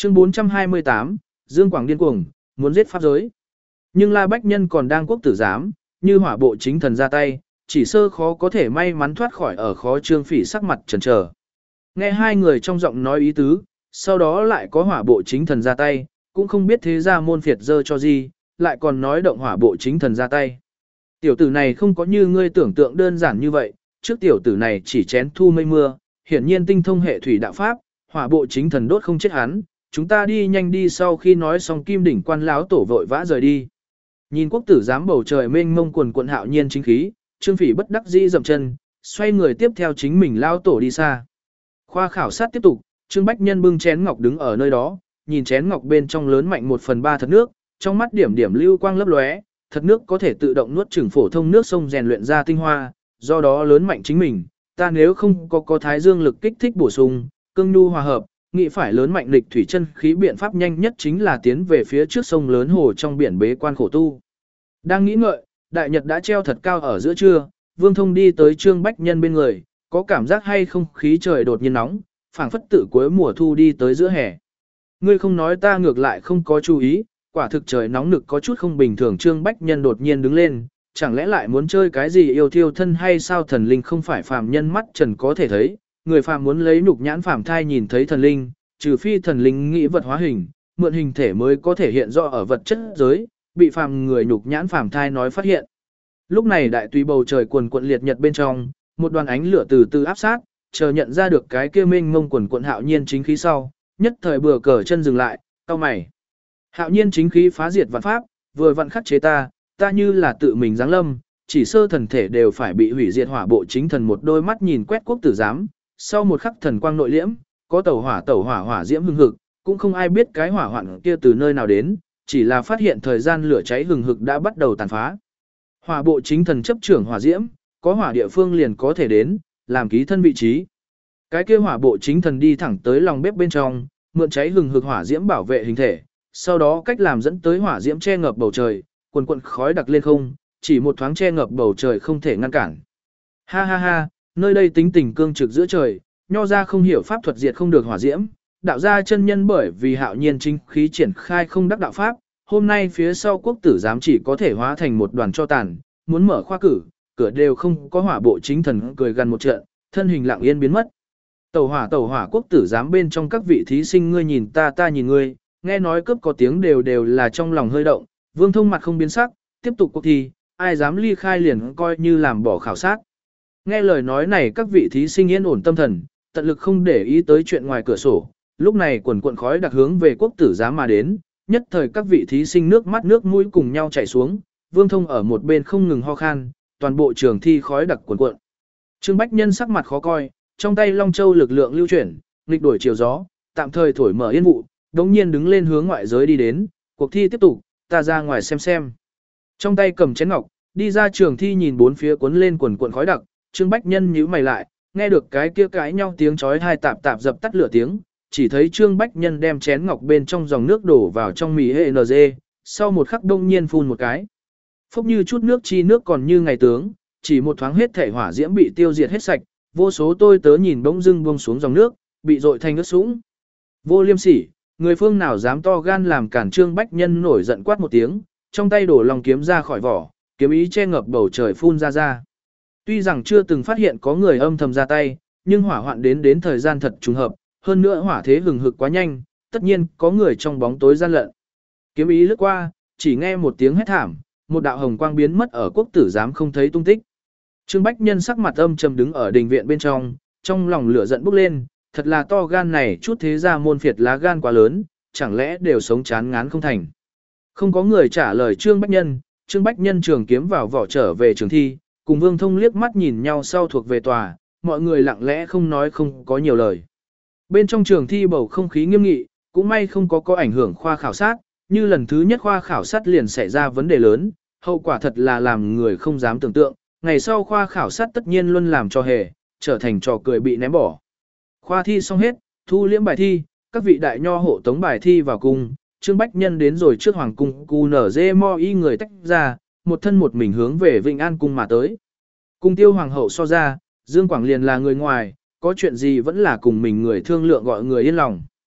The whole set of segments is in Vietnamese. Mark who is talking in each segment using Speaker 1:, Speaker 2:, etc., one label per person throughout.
Speaker 1: Chương 428, Dương Quảng điên cuồng, muốn giết pháp giới. Nhưng La Bách Nhân còn đang quốc tử giám, như hỏa bộ chính thần ra tay, chỉ sơ khó có thể may mắn thoát khỏi ở khó Trương Phỉ sắc mặt chần chờ. Nghe hai người trong giọng nói ý tứ, sau đó lại có hỏa bộ chính thần ra tay, cũng không biết thế ra môn phiệt dơ cho gì, lại còn nói động hỏa bộ chính thần ra tay. Tiểu tử này không có như ngươi tưởng tượng đơn giản như vậy, trước tiểu tử này chỉ chén thu mây mưa, hiển nhiên tinh thông hệ thủy đạo pháp, hỏa bộ chính thần đốt không chết hắn, chúng ta đi nhanh đi. Sau khi nói xong Kim Đỉnh quan láo tổ vội vã rời đi. Nhìn quốc tử giám bầu trời mênh mông quần quận hạo nhiên chính khí, Trương Phỉ bất đắc dĩ dậm chân, xoay người tiếp theo chính mình lao tổ đi xa. Khoa khảo sát tiếp tục, Trương Bách Nhân bưng chén ngọc đứng ở nơi đó, nhìn chén ngọc bên trong lớn mạnh 1/3 thật nước, trong mắt điểm điểm lưu quang lấp lóe, thật nước có thể tự động nuốt chửng phổ thông nước sông rèn luyện ra tinh hoa, do đó lớn mạnh chính mình. Ta nếu không có thái dương lực kích thích bổ sung, cương nhu hòa hợp, nghĩ phải lớn mạnh lịch thủy chân khí biện pháp nhanh nhất chính là tiến về phía trước sông lớn hồ trong biển bế quan khổ tu. Đang nghĩ ngợi, đại nhật đã treo thật cao ở giữa trưa, Vương Thông đi tới Trương Bách Nhân bên người, có cảm giác hay không khí trời đột nhiên nóng, phảng phất tự cuối mùa thu đi tới giữa hè. Ngươi không nói ta ngược lại không có chú ý, quả thực trời nóng nực có chút không bình thường. Trương Bách Nhân đột nhiên đứng lên, chẳng lẽ lại muốn chơi cái gì yêu thiêu thân hay sao? Thần linh không phải phàm nhân mắt trần có thể thấy, người phàm muốn lấy nhục nhãn phàm thai nhìn thấy thần linh, trừ phi thần linh nghĩ vật hóa hình, mượn hình thể mới có thể hiện rõ ở vật chất giới, bị phàm người nhục nhãn phàm thai nói phát hiện. Lúc này đại tùy bầu trời quần quận liệt nhật bên trong, một đoàn ánh lửa từ từ áp sát, chờ nhận ra được cái kia mênh mông quần quận hạo nhiên chính khí sau, nhất thời bừa cờ chân dừng lại, cau mày. Hạo nhiên chính khí phá diệt vạn pháp, vừa vặn khắc chế ta như là tự mình giáng lâm, chỉ sơ thần thể đều phải bị hủy diệt. Hỏa bộ chính thần một đôi mắt nhìn quét quốc tử giám, sau một khắc thần quang nội liễm, có tẩu hỏa diễm hừng hực, cũng không ai biết cái hỏa hoạn kia từ nơi nào đến, chỉ là phát hiện thời gian lửa cháy hừng hực đã bắt đầu tàn phá. Hỏa bộ chính thần chấp trưởng hỏa diễm, có hỏa địa phương liền có thể đến, làm ký thân vị trí. Cái kia hỏa bộ chính thần đi thẳng tới lòng bếp bên trong, mượn cháy hừng hực hỏa diễm bảo vệ hình thể, sau đó cách làm dẫn tới hỏa diễm che ngập bầu trời, quần quần khói đặc lên không, chỉ một thoáng che ngập bầu trời không thể ngăn cản. Ha ha ha, nơi đây tính tình cương trực giữa trời, nho ra không hiểu pháp thuật diệt không được hỏa diễm, đạo gia chân nhân bởi vì hạo nhiên chính khí triển khai không đắc đạo pháp, hôm nay phía sau quốc tử giám chỉ có thể hóa thành một đoàn cho tàn, muốn mở khoa cử, cửa đều không có. Hỏa bộ chính thần cười gần một trận, thân hình lặng yên biến mất. Tẩu hỏa quốc tử giám bên trong các vị thí sinh ngươi nhìn ta nhìn ngươi, nghe nói cướp có tiếng đều là trong lòng hơi động. Vương Thông mặt không biến sắc, tiếp tục cuộc thi, ai dám ly khai liền coi như làm bỏ khảo sát. Nghe lời nói này các vị thí sinh yên ổn tâm thần, tận lực không để ý tới chuyện ngoài cửa sổ. Lúc này quần quần khói đặc hướng về quốc tử giám mà đến, nhất thời các vị thí sinh nước mắt nước mũi cùng nhau chảy xuống. Vương Thông ở một bên không ngừng ho khan, toàn bộ trường thi khói đặc quần quận. Trương Bách Nhân sắc mặt khó coi, trong tay Long Châu lực lượng lưu chuyển, nghịch đổi chiều gió, tạm thời thổi mở yên vụ, đống nhiên đứng lên hướng ngoại giới đi đến. Cuộc thi tiếp tục, ta ra ngoài xem. Trong tay cầm chén ngọc, đi ra trường thi nhìn bốn phía cuốn lên quần quần khói đặc. Trương Bách Nhân nhíu mày lại, nghe được cái kia cãi nhau tiếng chói tai tạp dập tắt lửa tiếng, chỉ thấy Trương Bách Nhân đem chén ngọc bên trong dòng nước đổ vào trong mì hệ NG, sau một khắc đông nhiên phun một cái. Phốc như chút nước chi nước còn như ngày tướng, chỉ một thoáng hết thể hỏa diễm bị tiêu diệt hết sạch, vô số tôi tớ nhìn bỗng dưng buông xuống dòng nước, bị dội thành ướt sũng. Vô liêm sỉ, người phương nào dám to gan làm cản? Trương Bách Nhân nổi giận quát một tiếng, trong tay đổ lòng kiếm ra khỏi vỏ, kiếm ý che ngập bầu trời phun ra. Tuy rằng chưa từng phát hiện có người âm thầm ra tay, nhưng hỏa hoạn đến thời gian thật trùng hợp, hơn nữa hỏa thế hừng hực quá nhanh, tất nhiên có người trong bóng tối gian lận. Kiếm ý lướt qua, chỉ nghe một tiếng hét thảm, một đạo hồng quang biến mất ở quốc tử giám không thấy tung tích. Trương Bách Nhân sắc mặt âm trầm đứng ở đình viện bên trong lòng lửa giận bốc lên, thật là to gan này chút thế gia môn phiệt lá gan quá lớn, chẳng lẽ đều sống chán ngán không thành. Không có người trả lời Trương Bách Nhân trường kiếm vào vỏ trở về trường thi, cùng Vương Thông liếc mắt nhìn nhau sau thuộc về tòa, mọi người lặng lẽ không nói không có nhiều lời. Bên trong trường thi bầu không khí nghiêm nghị, cũng may không có ảnh hưởng khoa khảo sát, như lần thứ nhất khoa khảo sát liền xảy ra vấn đề lớn, hậu quả thật là làm người không dám tưởng tượng, ngày sau khoa khảo sát tất nhiên luôn làm cho hề, trở thành trò cười bị ném bỏ. Khoa thi xong hết, thu liễm bài thi, các vị đại nho hộ tống bài thi vào cung, Trương Bách Nhân đến rồi trước hoàng cung, QNZ mo y người tách ra, một thân một mình hướng về Vĩnh An cung mà tới. Cung tiêu hoàng hậu so ra, Dương Quảng liền là người ngoài, có chuyện gì vẫn là cùng mình người thương lượng gọi người yên lòng.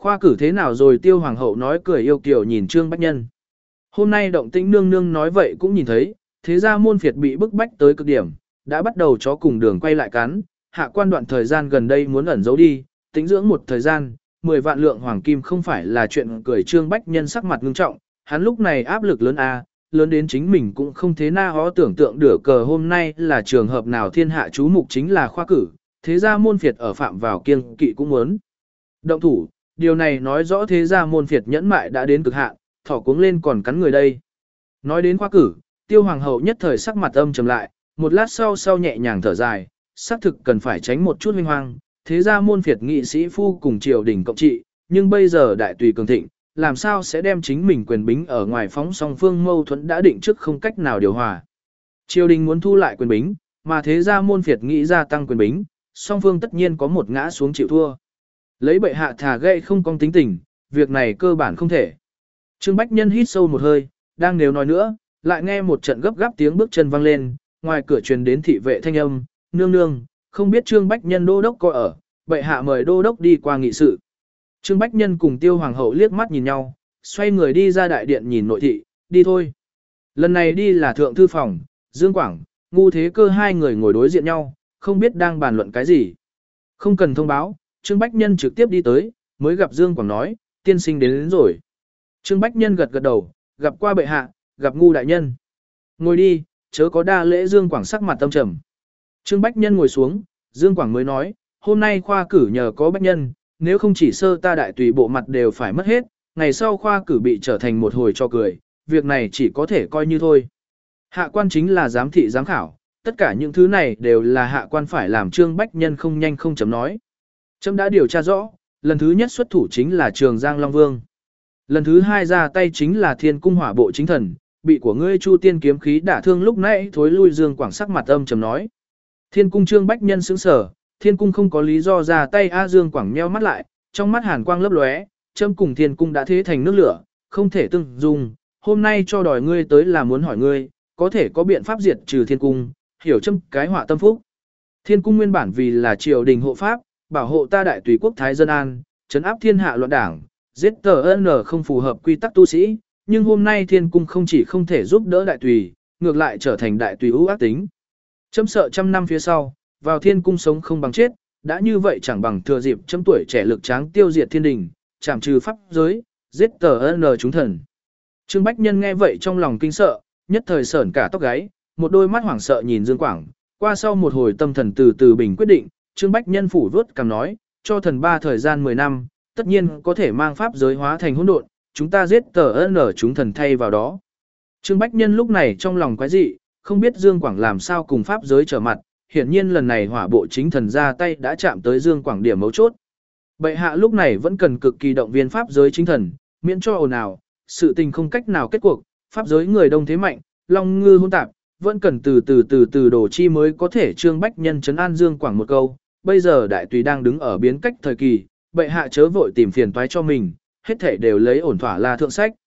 Speaker 1: Khoa cử thế nào rồi? Tiêu hoàng hậu nói cười yêu kiều nhìn Trương Bách Nhân. Hôm nay động tĩnh nương nương nói vậy cũng nhìn thấy, thế ra môn phiệt bị bức bách tới cực điểm, đã bắt đầu chó cùng đường quay lại cắn, hạ quan đoạn thời gian gần đây muốn ẩn giấu đi, tĩnh dưỡng một thời gian, 10 vạn lượng hoàng kim không phải là chuyện cười. Trương Bách Nhân sắc mặt ngưng trọng, hắn lúc này áp lực lớn lớn đến chính mình cũng không thế na hó tưởng tượng được cờ hôm nay là trường hợp nào thiên hạ chú mục chính là khoa cử, thế ra môn phiệt ở phạm vào kiêng kỵ cũng muốn động thủ, điều này nói rõ thế ra môn phiệt nhẫn mại đã đến cực hạn, thỏ cuống lên còn cắn người đây. Nói đến khoa cử, Tiêu hoàng hậu nhất thời sắc mặt âm trầm lại, một lát sau nhẹ nhàng thở dài, xác thực cần phải tránh một chút huynh hoang, thế ra môn phiệt nghị sĩ phu cùng triều đình cộng trị, nhưng bây giờ đại tùy cường thịnh, làm sao sẽ đem chính mình quyền bính ở ngoài phóng, song phương mâu thuẫn đã định trước không cách nào điều hòa. Triều đình muốn thu lại quyền bính, mà thế ra môn phiệt nghĩ gia tăng quyền bính, song phương tất nhiên có một ngã xuống chịu thua. Lấy bệ hạ thả gây không công tính tình, việc này cơ bản không thể. Trương Bách Nhân hít sâu một hơi, đang nếu nói nữa, lại nghe một trận gấp gáp tiếng bước chân vang lên, ngoài cửa truyền đến thị vệ thanh âm, nương nương, không biết Trương Bách Nhân đô đốc có ở, bệ hạ mời đô đốc đi qua nghị sự. Trương Bách Nhân cùng Tiêu hoàng hậu liếc mắt nhìn nhau, xoay người đi ra đại điện nhìn nội thị, đi thôi. Lần này đi là thượng thư phòng, Dương Quảng, Ngu Thế Cơ hai người ngồi đối diện nhau, không biết đang bàn luận cái gì. Không cần thông báo, Trương Bách Nhân trực tiếp đi tới, mới gặp Dương Quảng nói, tiên sinh đến rồi. Trương Bách Nhân gật gật đầu, gặp qua bệ hạ, gặp Ngu đại nhân. Ngồi đi, chớ có đa lễ. Dương Quảng sắc mặt tâm trầm. Trương Bách Nhân ngồi xuống, Dương Quảng mới nói, hôm nay khoa cử nhờ có Bách Nhân, nếu không chỉ sơ ta đại tùy bộ mặt đều phải mất hết, ngày sau khoa cử bị trở thành một hồi cho cười, việc này chỉ có thể coi như thôi. Hạ quan chính là giám thị giám khảo, tất cả những thứ này đều là hạ quan phải làm. Trương Bách Nhân không nhanh không chấm nói. Chấm đã điều tra rõ, lần thứ nhất xuất thủ chính là Trường Giang Long Vương. Lần thứ hai ra tay chính là Thiên Cung Hỏa Bộ chính thần, bị của ngươi Chu Tiên kiếm khí đả thương lúc nãy thối lui. Dương Quảng sắc mặt âm trầm nói. Thiên Cung. Trương Bách Nhân sững sờ, Thiên Cung không có lý do ra tay. Dương Quảng nheo mắt lại, trong mắt hàn quang lấp lóe, chấm cùng Thiên Cung đã thế thành nước lửa, không thể tương dung. Hôm nay cho đòi ngươi tới là muốn hỏi ngươi, có thể có biện pháp diệt trừ Thiên Cung, hiểu chấm cái họa tâm phúc. Thiên Cung nguyên bản vì là triều đình hộ pháp, bảo hộ ta đại tùy quốc thái dân an, trấn áp thiên hạ loạn đảng, giết TN không phù hợp quy tắc tu sĩ, nhưng hôm nay Thiên Cung không chỉ không thể giúp đỡ đại tùy, ngược lại trở thành đại tùy ưu ác tính. Chấm sợ trăm năm phía sau, vào Thiên Cung sống không bằng chết, đã như vậy chẳng bằng thừa dịp chấm tuổi trẻ lực tráng tiêu diệt thiên đình, trảm trừ pháp giới, giết TN chúng thần. Trương Bách Nhân nghe vậy trong lòng kinh sợ, nhất thời sởn cả tóc gáy, một đôi mắt hoảng sợ nhìn Dương Quảng, qua sau một hồi tâm thần từ từ bình quyết định, Trương Bách Nhân phủ vớt cằm nói, cho thần 3 thời gian 10 năm, tất nhiên có thể mang pháp giới hóa thành hỗn độn, chúng ta giết TN chúng thần thay vào đó. Trương Bách Nhân lúc này trong lòng quái dị, không biết Dương Quảng làm sao cùng pháp giới trở mặt, hiển nhiên lần này hỏa bộ chính thần ra tay đã chạm tới Dương Quảng điểm mấu chốt. Bệ hạ lúc này vẫn cần cực kỳ động viên pháp giới chính thần, miễn cho ồn ào, sự tình không cách nào kết cuộc, pháp giới người đông thế mạnh, long ngư hỗn tạp, vẫn cần từ từ đổ chi mới có thể. Trương Bách Nhân trấn an Dương Quảng một câu, bây giờ đại tùy đang đứng ở biến cách thời kỳ, bệ hạ chớ vội tìm phiền toái cho mình, hết thể đều lấy ổn thỏa là thượng sách.